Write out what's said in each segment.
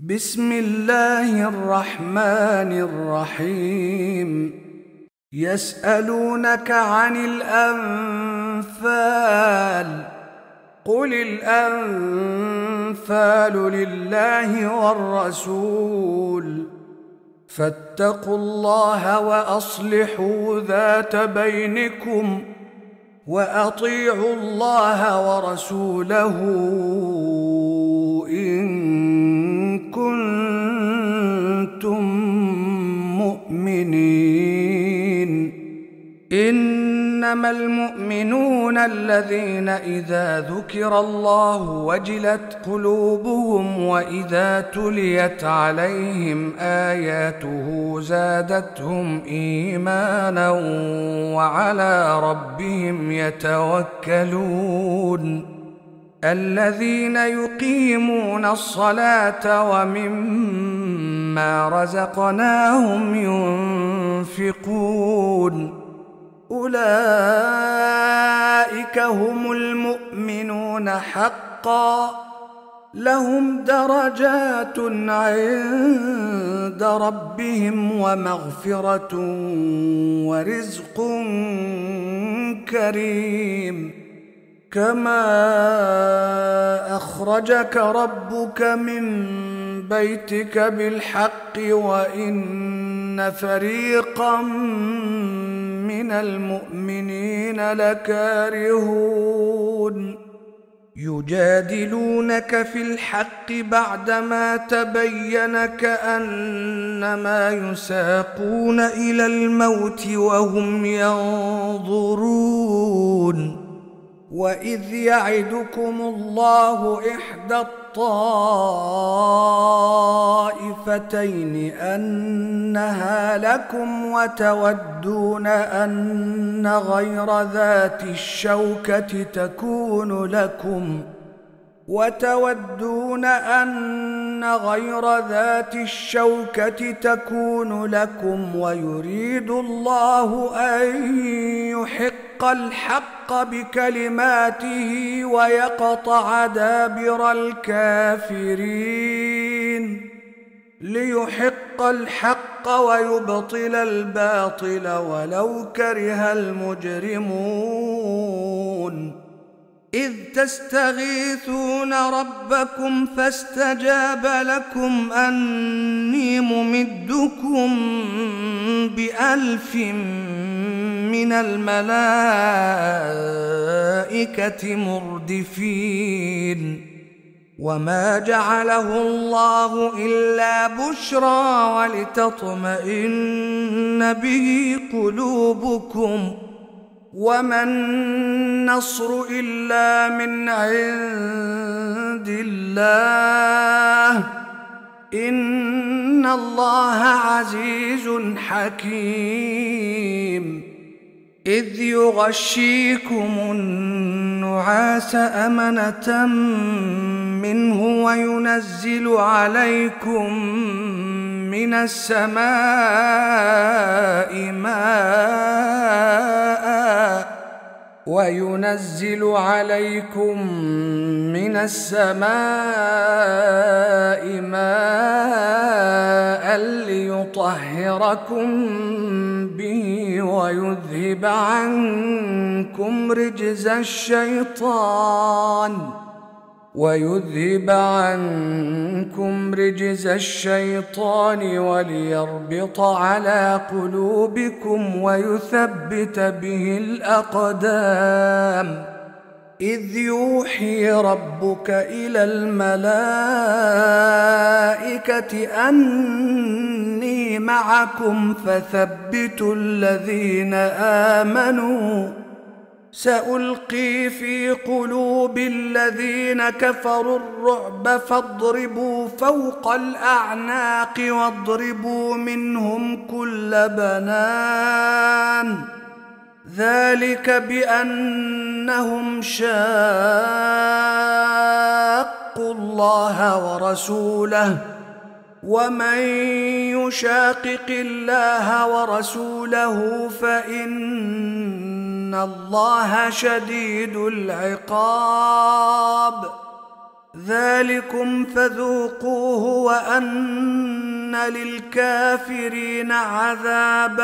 بسم الله الرحمن الرحيم. يسألونك عن الأنفال، قل الأنفال لله والرسول، فاتقوا الله وأصلحوا ذات بينكم، وأطيعوا الله ورسوله إن كنتم مؤمنين. إنما المؤمنون الذين إذا ذكر الله وجلت قلوبهم وإذا تليت عليهم آياته زادتهم إيمانا وعلى ربهم يتوكلون. الذين يقيمون الصلاة ومما رزقناهم ينفقون، أولئك هم المؤمنون حقا، لهم درجات عند ربهم ومغفرة ورزق كريم. كما أخرجك ربك من بيتك بالحق وإن فريقا من المؤمنين لكارهون. يجادلونك في الحق بعدما تبين كأنما يساقون إلى الموت وهم ينظرون. وإذ يعدكم الله إحدى الطائفتين أنها لكم وتودون أن غير ذات الشوكة تكون لكم ويريد الله أن يحق الحق بكلماته ويقطع دابر الكافرين، ليحق الحق ويبطل الباطل ولو كره المجرمون. إذ تستغيثون ربكم فاستجاب لكم أني ممدكم ب1000 من الملائكة مردفين. وما جعله الله إلا بشرى ولتطمئن به قلوبكم، وما النصر إلا من عند الله، إن الله عزيز حكيم. إذ يغشيكم النعاس أمنة منه وينزل عليكم من السماء ماء ليطهركم به ويذهب عنكم رجز الشيطان وليربط على قلوبكم ويثبت به الأقدام. إذ يوحي ربك إلى الملائكة أني معكم فثبتوا الذين آمنوا، سألقي في قلوب الذين كفروا الرعب فاضربوا فوق الأعناق واضربوا منهم كل بنان، ذلك بأنهم شاقوا الله ورسوله، ومن يشاقق الله ورسوله فإن الله شديد العقاب. ذلكم فذوقوه وأن للكافرين عذاب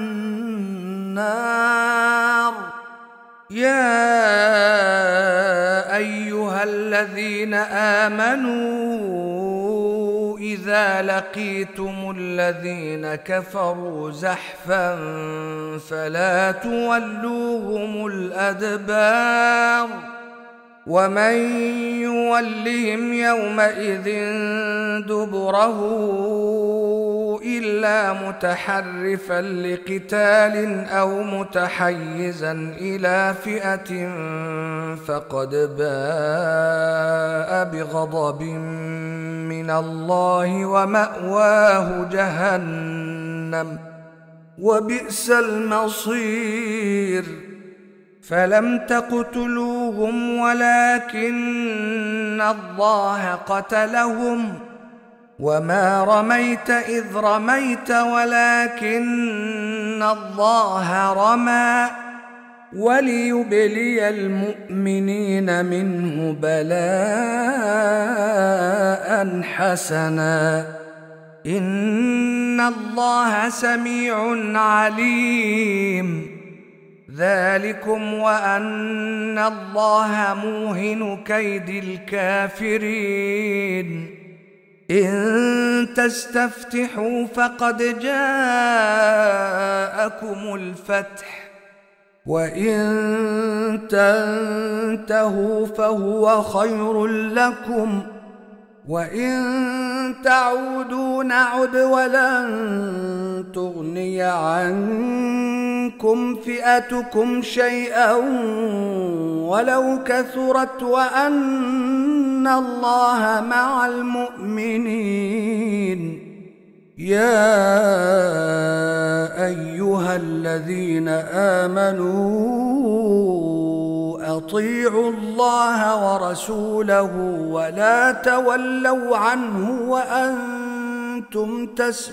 النار. يا أيها الذين آمنوا إذا لقيتم الذين كفروا زحفا فلا تولوهم الأدبار ومن يولهم يومئذ دبره إلا متحرفا لقتال أو متحيزا إلى فئة فقد باء بغضب من الله ومأواه جهنم وبئس المصير. فلم تقتلوهم ولكن الله قتلهم وما رميت إذ رميت ولكن الله رمى وليبلي المؤمنين منه بلاء حسنا إن الله سميع عليم. ذلكم وأن الله موهن كيد الكافرين. إن تستفتحوا فقد جاءكم الفتح وإن تنتهوا فهو خير لكم وإن تعودوا نعد ولن تغني عنكم فئتكم شيئا ولو كثرت وأن الله مع المؤمنين. يا أيها الذين آمنوا أطيعوا الله ورسوله ولا تولوا عنه وأنتم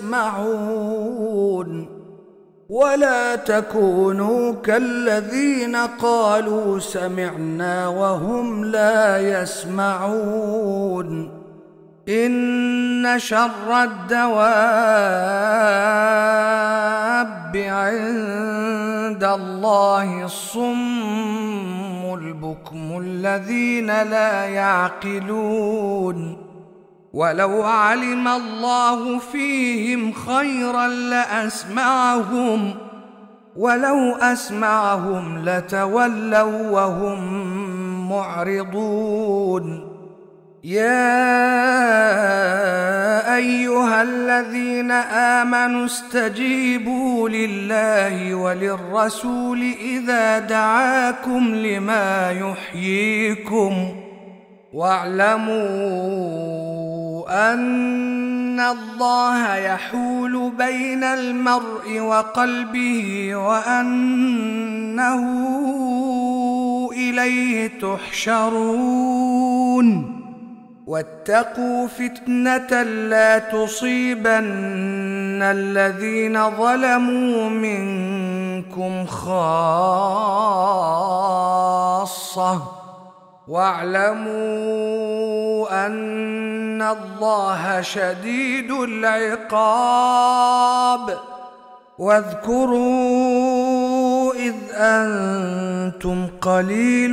تسمعون ولا تكونوا كالذين قالوا سمعنا وهم لا يسمعون. إن شر الدواب عند الله الصم البكم الذين لا يعقلون. ولو علم الله فيهم خيرا لأسمعهم ولو أسمعهم لتولوا وهم معرضون. يا أيها الذين آمنوا استجيبوا لله وللرسول إذا دعاكم لما يحييكم واعلموا أن الله يحول بين المرء وقلبه وأنه إليه تحشرون. واتقوا فتنة لا تصيبن الذين ظلموا منكم خاصة واعلموا أن الله شديد العقاب. واذكروا إذ أنتم قليل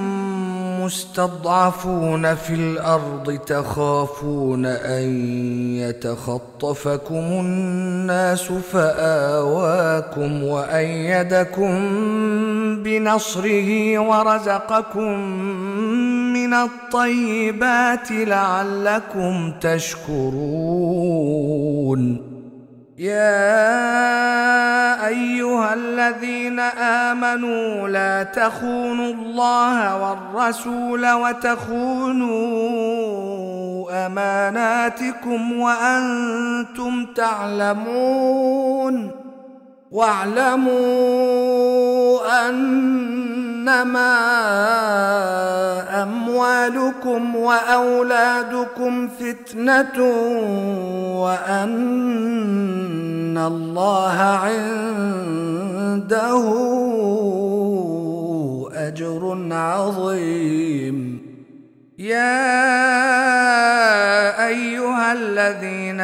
مستضعفون في الأرض تخافون أن يتخطفكم الناس فآواكم وأيدكم بنصره ورزقكم من الطيبات لعلكم تشكرون. يا أيها الذين آمنوا لا تخونوا الله والرسول وتخونوا أماناتكم وأنتم تعلمون. واعلموا أنما أموالكم وأولادكم فتنة وأن الله عنده أجر عظيم. يا أيها الذين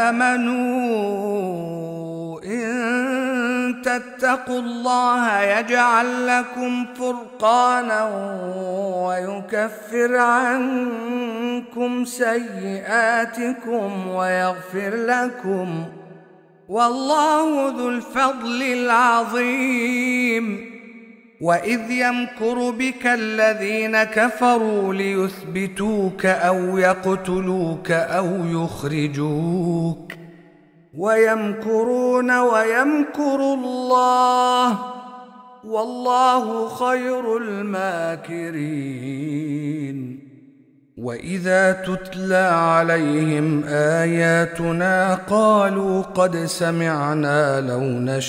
آمنوا إن تتقوا الله يجعل لكم فرقانا ويكفر عنكم سيئاتكم ويغفر لكم، والله ذو الفضل العظيم. وإذ يمكر بك الذين كفروا ليثبتوك أو يقتلوك أو يخرجوك، ويمكرون ويمكر الله، والله خير الماكرين. وإذا تتلى عليهم آياتنا قالوا قد سمعنا لو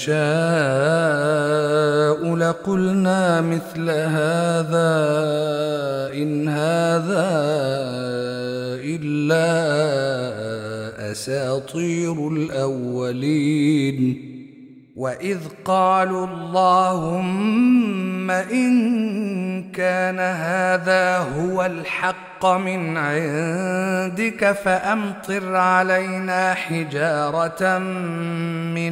نشاء لقلنا مثل هذا إن هذا إلا أساطير الأولين. وإذ قالوا اللهم إن كان هذا هو الحق من عندك فأمطر علينا حجارة من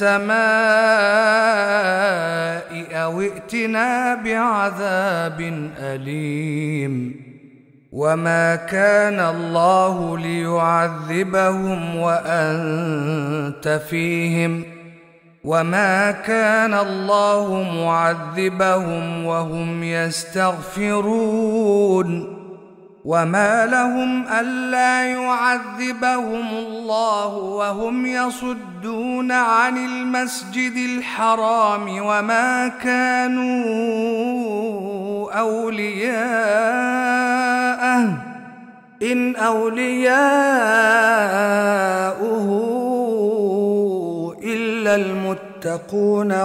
السماء أو ائتنا بعذاب أليم. وما كان الله ليعذبهم وأنت فيهم، وما كان الله معذبهم وهم يستغفرون. وما لهم ألا يعذبهم الله وهم يصدون عن المسجد الحرام وما كانوا أولياءه إن أولياؤه إلا المتقون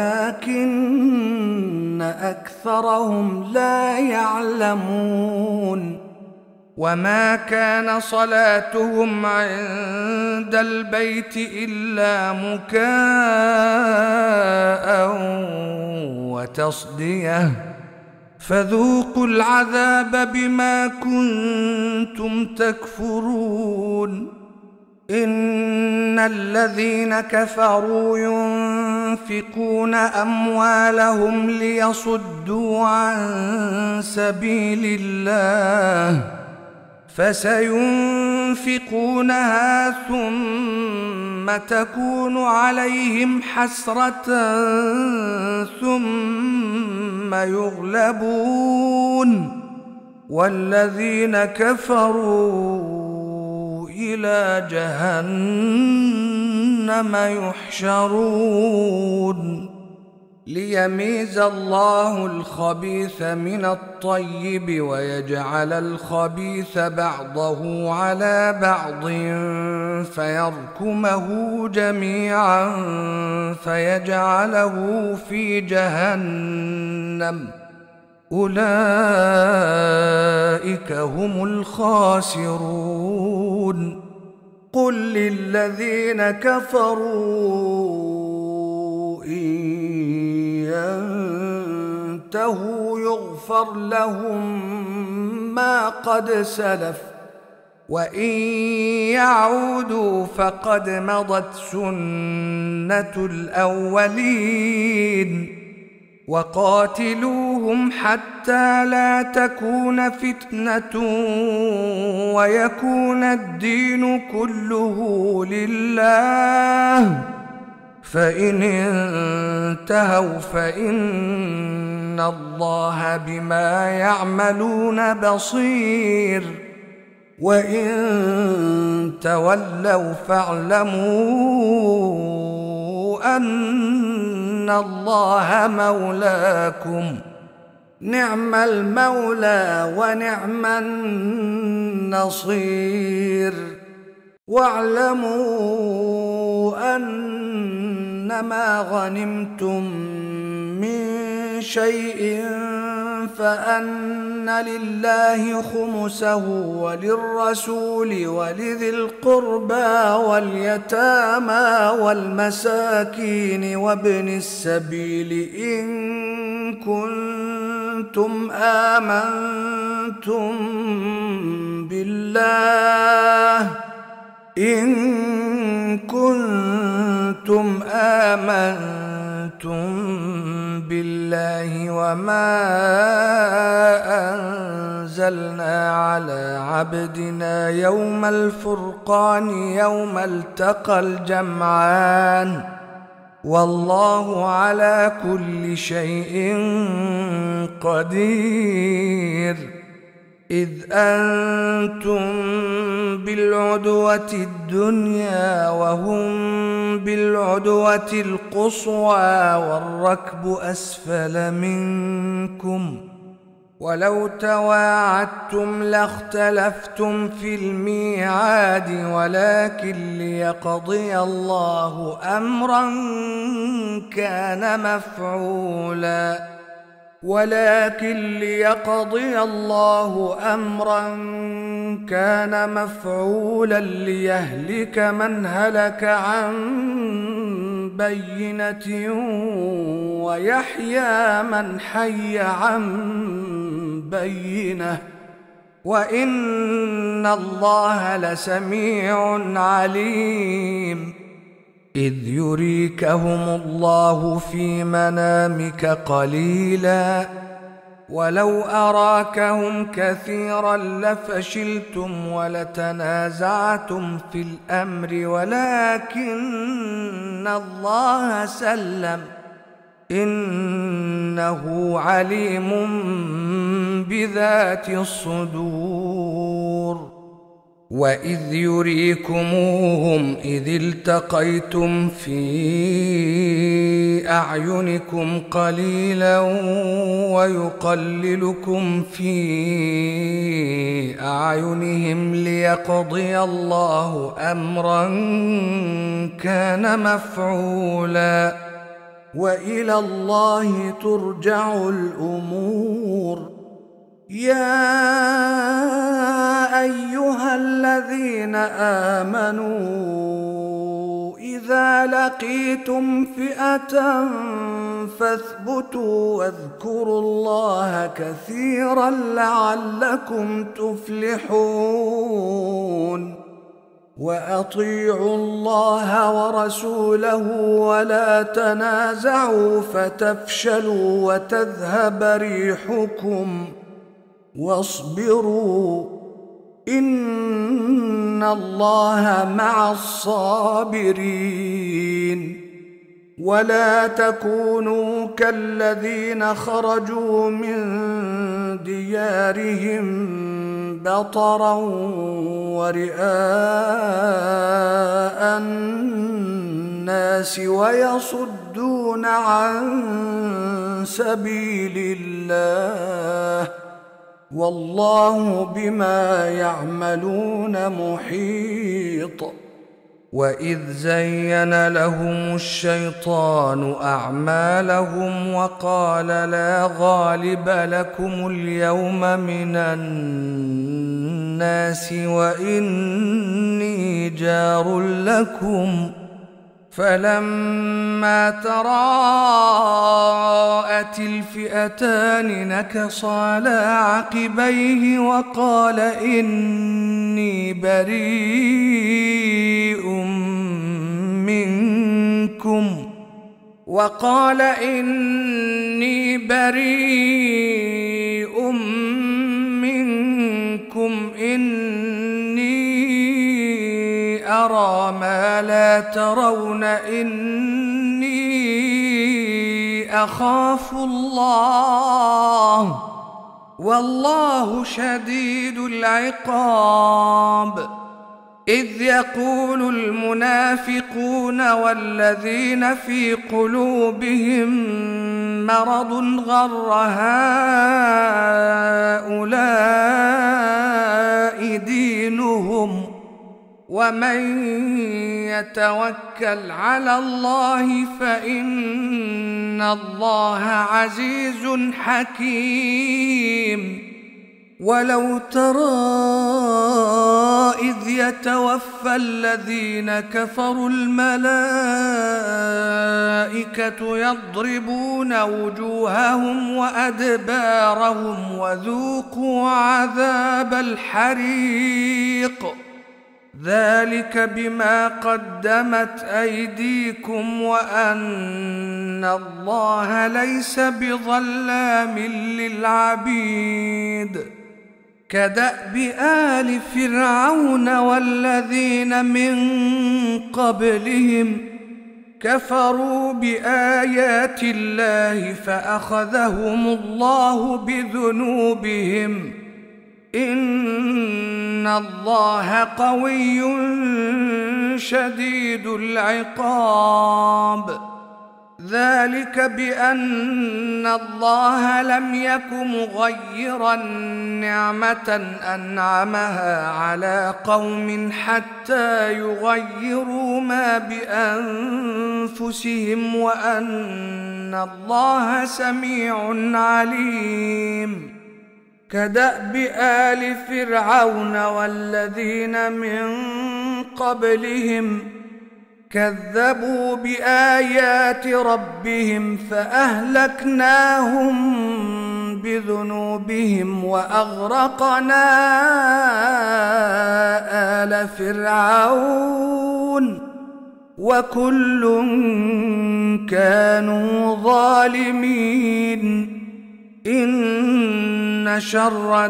ولكن أكثرهم لا يعلمون. وما كان صلاتهم عند البيت إلا مكاء وتصدية، فذوقوا العذاب بما كنتم تكفرون. إن الذين كفروا ينفقون أموالهم ليصدوا عن سبيل الله فسينفقونها ثم تكون عليهم حسرة ثم يغلبون، والذين كفروا إلى جهنم يحشرون. ليميز الله الخبيث من الطيب ويجعل الخبيث بعضه على بعض فيركمه جميعا فيجعله في جهنم، أولئك هم الخاسرون. قل للذين كفروا إن ينتهوا يغفر لهم ما قد سلف وإن يعودوا فقد مضت سنة الأولين. وقاتلوهم حتى لا تكون فتنة ويكون الدين كله لله، فإن انتهوا فإن الله بما يعملون بصير، وإن تولوا فاعلموا أن الله مولاكم، نعم المولى ونعم النصير. واعلموا أنما غنمتم من شيء فأن لله خمسه وللرسول ولذي القربى واليتامى والمساكين وابن السبيل إن كنتم كنتم آمنتم بالله وما أنزلنا على عبدنا يوم الفرقان يوم التقى الجمعان والله على كل شيء قدير. إذ أنتم بالعدوة الدنيا وهم بالعدوة القصوى والركب أسفل منكم ولو تواعدتم لاختلفتم في الميعاد ولكن ليقضي الله أمرا كان مفعولا ليهلك من هلك عن بينة ويحيى من حي عن بينة وإن الله لسميع عليم. إذ يريكهم الله في منامك قليلا ولو أراكهم كثيرا لفشلتم ولتنازعتم في الأمر ولكن الله سلم إنه عليم بذات الصدور. وإذ يريكموهم إذ التقيتم في أعينكم قليلا ويقللكم في أعينهم ليقضي الله أمرا كان مفعولا وإلى الله ترجع الأمور. يا أيها الذين آمنوا إذا لقيتم فئة فاثبتوا واذكروا الله كثيرا لعلكم تفلحون. وأطيعوا الله ورسوله ولا تنازعوا فتفشلوا وتذهب ريحكم واصبروا إن الله مع الصابرين. ولا تكونوا كالذين خرجوا من ديارهم بطرا ورئاء الناس ويصدون عن سبيل الله والله بما يعملون محيط. وإذ زين لهم الشيطان أعمالهم وقال لا غالب لكم اليوم من الناس وإني جار لكم فلما تراءت الفئتان نكص على عقبيه وقال إني بريء منكم إني أرى ما لا ترون إني أخاف الله والله شديد العقاب. إذ يقول المنافقون والذين في قلوبهم مرض غر هؤلاء دينهم ومن يتوكل على الله فإن الله عزيز حكيم. ولو ترى إذ يتوفى الذين كفروا الملائكة يضربون وجوههم وأدبارهم وذوقوا عذاب الحريق ذلك بما قدمت أيديكم وأن الله ليس بظلام للعبيد كدأب آل فرعون والذين من قبلهم كفروا بآيات الله فأخذهم الله بذنوبهم إن الله قوي شديد العقاب ذلك بأن الله لم يك مغيرا نعمة أنعمها على قوم حتى يغيروا ما بأنفسهم وأن الله سميع عليم كدأب آل فرعون والذين من قبلهم كذبوا بآيات ربهم فأهلكناهم بذنوبهم وأغرقنا آل فرعون وكل كانوا ظالمين إن شر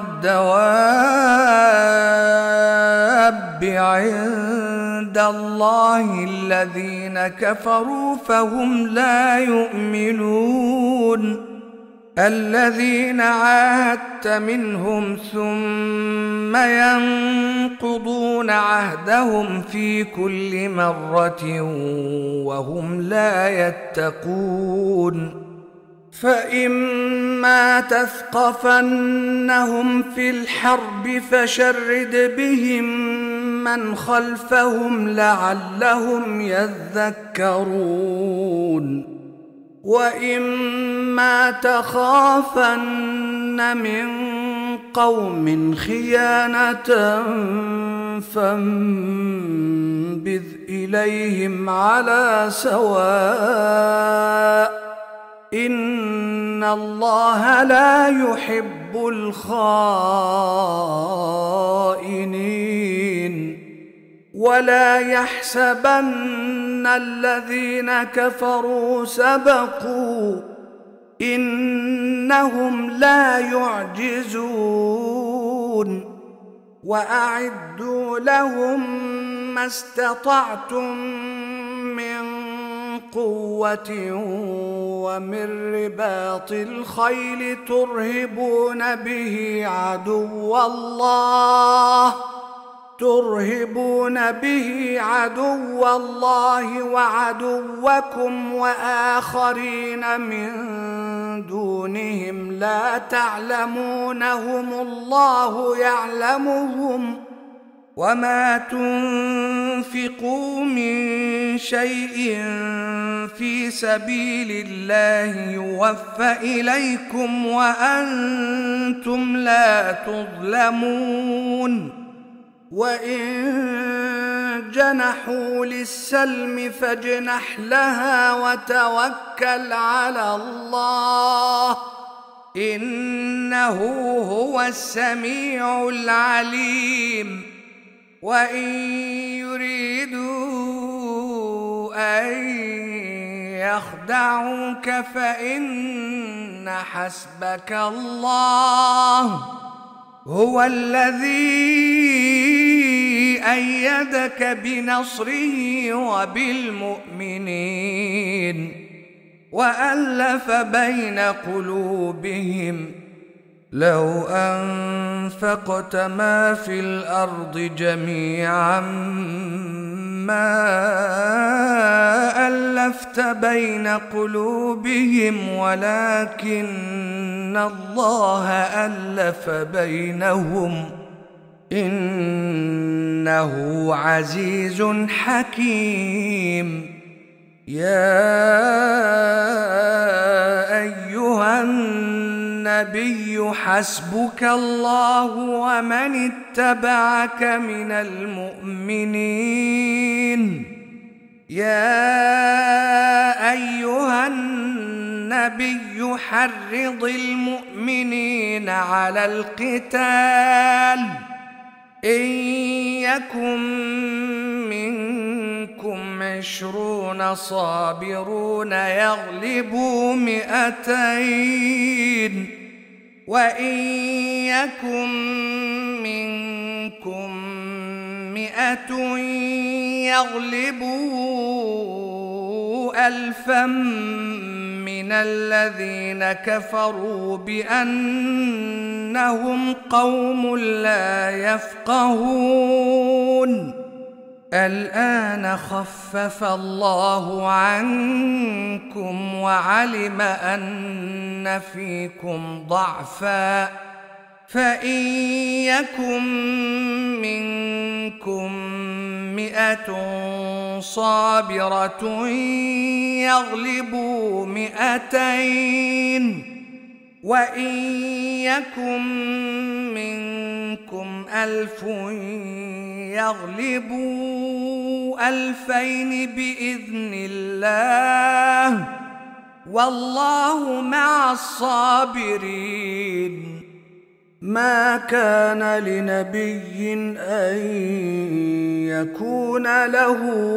الدواب عند الله الذين كفروا فهم لا يؤمنون الذين عاهدت منهم ثم ينقضون عهدهم في كل مرة وهم لا يتقون فإما تثقفنهم في الحرب فشرد بهم من خلفهم لعلهم يذكرون وإما تخافن من قوم خيانة فانبذ إليهم على سواء إن الله لا يحب الخائنين ولا يحسبن الذين كفروا سبقوا إنهم لا يعجزون وأعدوا لهم ما استطعتم من قوة ومن رباط الخيل ترهبون به عدو الله وعدوكم وآخرين من دونهم لا تعلمونهم الله يعلمهم وما تنفقوا من شيء في سبيل الله يوفى إليكم وأنتم لا تظلمون وإن جنحوا للسلم فاجنح لها وتوكل على الله إنه هو السميع العليم وإن يريدوا أن يخدعوك فإن حسبك الله هو الذي أيدك بنصره وبالمؤمنين وألف بين قلوبهم لو أنفقت ما في الأرض جميعا ما ألفت بين قلوبهم ولكن الله ألف بينهم إنه عزيز حكيم يا أيها النبي النبي حسبك الله ومن اتبعك من المؤمنين يا أيها النبي حرض المؤمنين على القتال إن يكن منكم 20 صابرون يغلبوا 200 وإن يكن منكم 100 يغلبوا 1000 من الذين كفروا بأنهم قوم لا يفقهون الآن خفف الله عنكم وعلم أن فيكم ضعفا فإن يكن منكم 100 صابرة يغلبوا 200 وإن يكن منكم 1000 يغلبوا 2000 بإذن الله والله مع الصابرين ما كان لنبي أن يكون له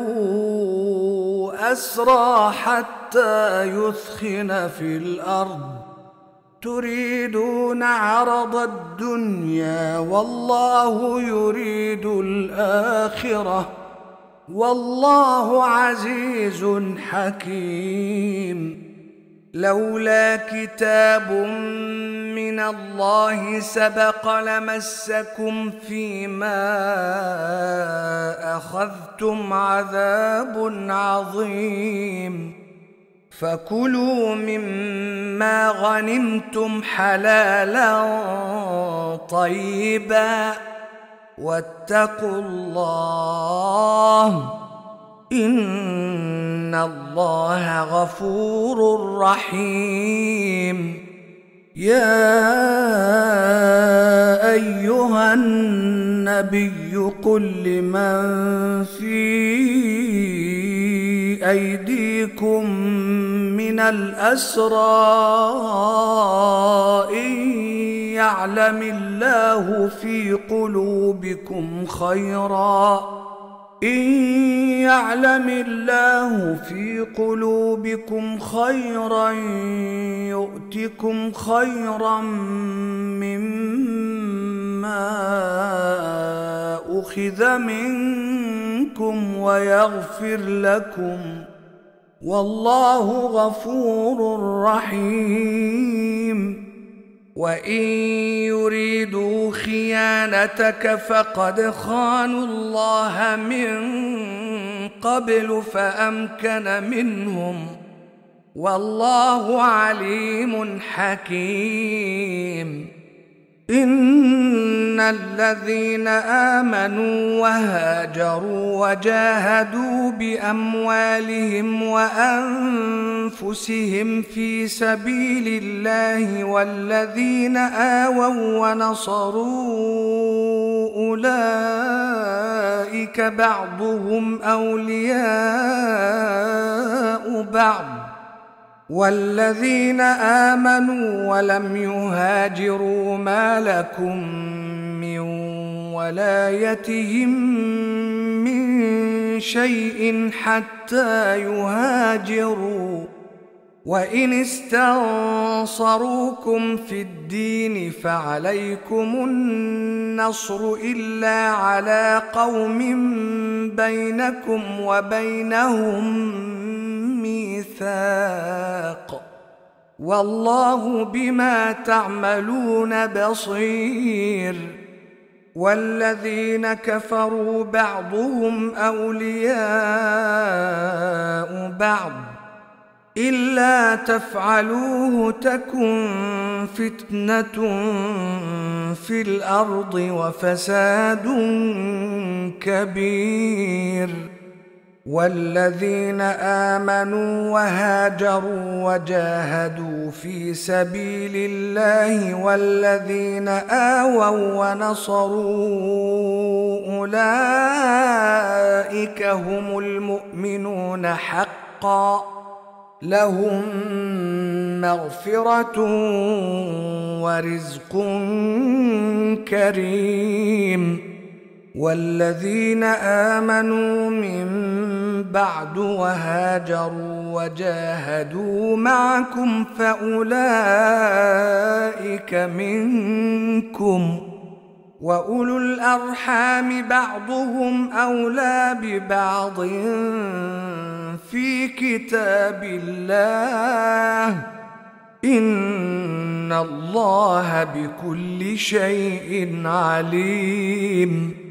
أسرى حتى يثخن في الأرض تريدون عرض الدنيا والله يريد الآخرة والله عزيز حكيم لولا كتاب من الله سبق لمسكم فيما أخذتم عذاب عظيم فكلوا مما غنمتم حلالا طيبا واتقوا الله إن الله غفور رحيم يا أيها النبي قل لمن في أيديكم من الأسرى إن يعلم الله في قلوبكم خيرا يؤتكم خيرا مما أخذ منكم ويغفر لكم والله غفور رحيم وإن يريدوا خيانتك فقد خانوا الله من قبل فأمكن منهم والله عليم حكيم إن الذين آمنوا وهاجروا وجاهدوا بأموالهم وأنفسهم في سبيل الله والذين آووا ونصروا أولئك بعضهم أولياء بعض والذين آمنوا ولم يهاجروا ما لكم من ولايتهم من شيء حتى يهاجروا وإن استنصروكم في الدين فعليكم النصر إلا على قوم بينكم وبينهم ميثاق والله بما تعملون بصير والذين كفروا بعضهم أولياء بعض إلا تفعلوه تكن فتنة في الأرض وفساد كبير والذين آمنوا وهاجروا وجاهدوا في سبيل الله والذين آووا ونصروا أولئك هم المؤمنون حقا لهم مغفرة ورزق كريم. والذين آمنوا من بعد وهاجروا وجاهدوا معكم فأولئك منكم، وأولو الأرحام بعضهم أولى ببعض في كتاب الله إن الله بكل شيء عليم.